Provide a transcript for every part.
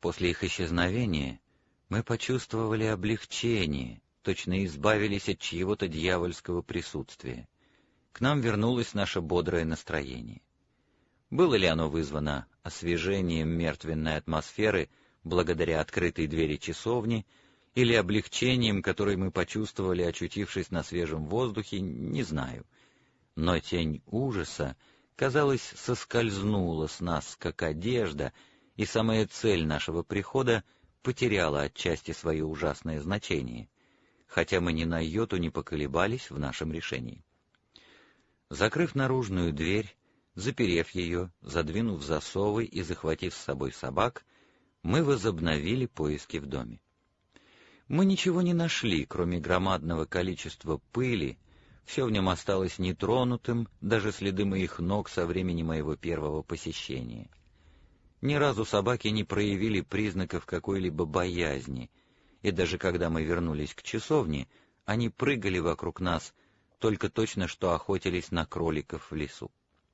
После их исчезновения мы почувствовали облегчение, точно избавились от чьего-то дьявольского присутствия. К нам вернулось наше бодрое настроение. Было ли оно вызвано освежением мертвенной атмосферы благодаря открытой двери часовни, или облегчением, которое мы почувствовали, очутившись на свежем воздухе, не знаю. Но тень ужаса, казалось, соскользнула с нас, как одежда, и самая цель нашего прихода потеряла отчасти свое ужасное значение, хотя мы ни на йоту не поколебались в нашем решении. Закрыв наружную дверь, заперев ее, задвинув засовы и захватив с собой собак, мы возобновили поиски в доме. Мы ничего не нашли, кроме громадного количества пыли, все в нем осталось нетронутым, даже следы моих ног со времени моего первого посещения. Ни разу собаки не проявили признаков какой-либо боязни, и даже когда мы вернулись к часовне, они прыгали вокруг нас, только точно что охотились на кроликов в лесу.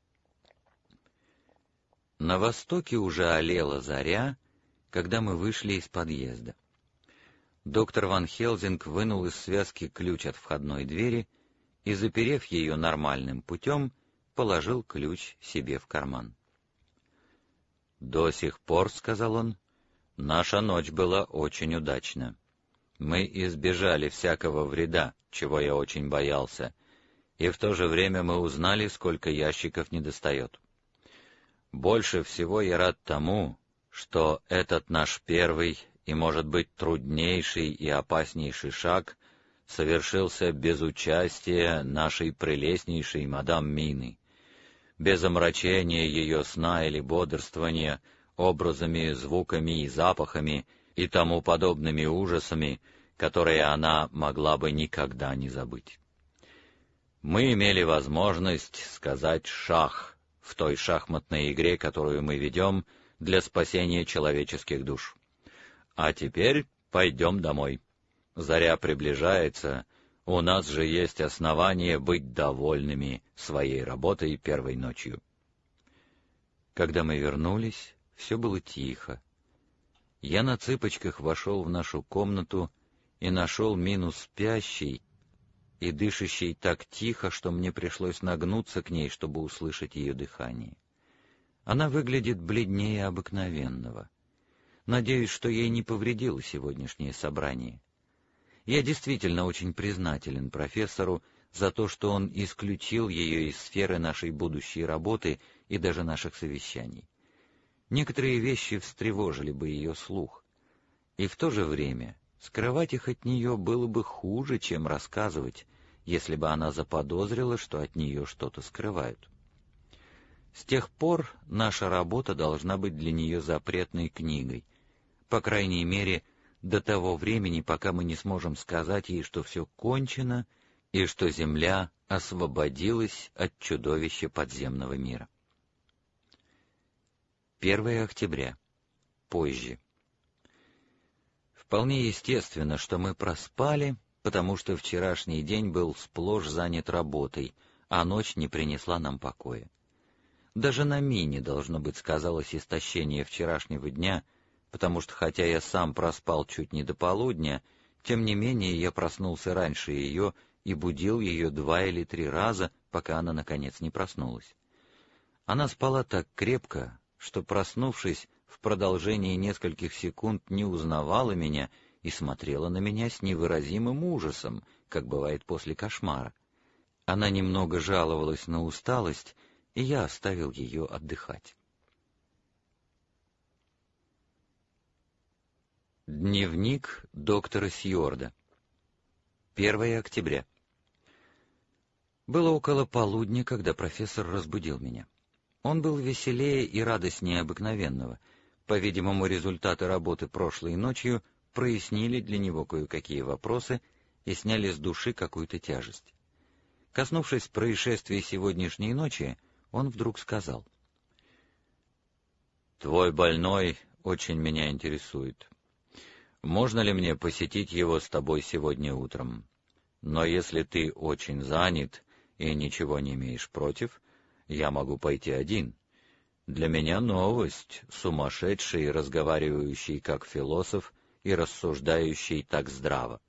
На востоке уже алела заря, когда мы вышли из подъезда. Доктор Ван Хелзинг вынул из связки ключ от входной двери и, заперев ее нормальным путем, положил ключ себе в карман. «До сих пор, — сказал он, — наша ночь была очень удачна. Мы избежали всякого вреда, чего я очень боялся, и в то же время мы узнали, сколько ящиков недостает. Больше всего я рад тому, что этот наш первый и, может быть, труднейший и опаснейший шаг совершился без участия нашей прелестнейшей мадам Мины, без омрачения ее сна или бодрствования образами, звуками и запахами и тому подобными ужасами, которые она могла бы никогда не забыть. Мы имели возможность сказать «шах» в той шахматной игре, которую мы ведем для спасения человеческих душ. А теперь пойдем домой. Заря приближается, у нас же есть основания быть довольными своей работой первой ночью». Когда мы вернулись, все было тихо. Я на цыпочках вошел в нашу комнату и нашел Мину спящей и дышащей так тихо, что мне пришлось нагнуться к ней, чтобы услышать ее дыхание. Она выглядит бледнее обыкновенного. Надеюсь, что ей не повредило сегодняшнее собрание. Я действительно очень признателен профессору за то, что он исключил ее из сферы нашей будущей работы и даже наших совещаний. Некоторые вещи встревожили бы ее слух, и в то же время скрывать их от нее было бы хуже, чем рассказывать, если бы она заподозрила, что от нее что-то скрывают. С тех пор наша работа должна быть для нее запретной книгой, по крайней мере, до того времени, пока мы не сможем сказать ей, что все кончено и что Земля освободилась от чудовища подземного мира. 1 октября. Позже. Вполне естественно, что мы проспали, потому что вчерашний день был сплошь занят работой, а ночь не принесла нам покоя. Даже на Мине, должно быть, сказалось истощение вчерашнего дня, потому что, хотя я сам проспал чуть не до полудня, тем не менее я проснулся раньше ее и будил ее 2 или 3 раза, пока она, наконец, не проснулась. Она спала так крепко, что, проснувшись, в продолжении нескольких секунд не узнавала меня и смотрела на меня с невыразимым ужасом, как бывает после кошмара. Она немного жаловалась на усталость, и я оставил ее отдыхать. Дневник доктора Сьорда. 1 октября. Было около полудня, когда профессор разбудил меня. Он был веселее и радостнее обыкновенного. По-видимому, результаты работы прошлой ночью прояснили для него кое-какие вопросы и сняли с души какую-то тяжесть. Коснувшись происшествий сегодняшней ночи, он вдруг сказал: «Твой больной очень меня интересует. Можно ли мне посетить его с тобой сегодня утром? Но если ты очень занят и ничего не имеешь против, я могу пойти один. Для меня новость, сумасшедший, разговаривающий как философ и рассуждающий так здраво.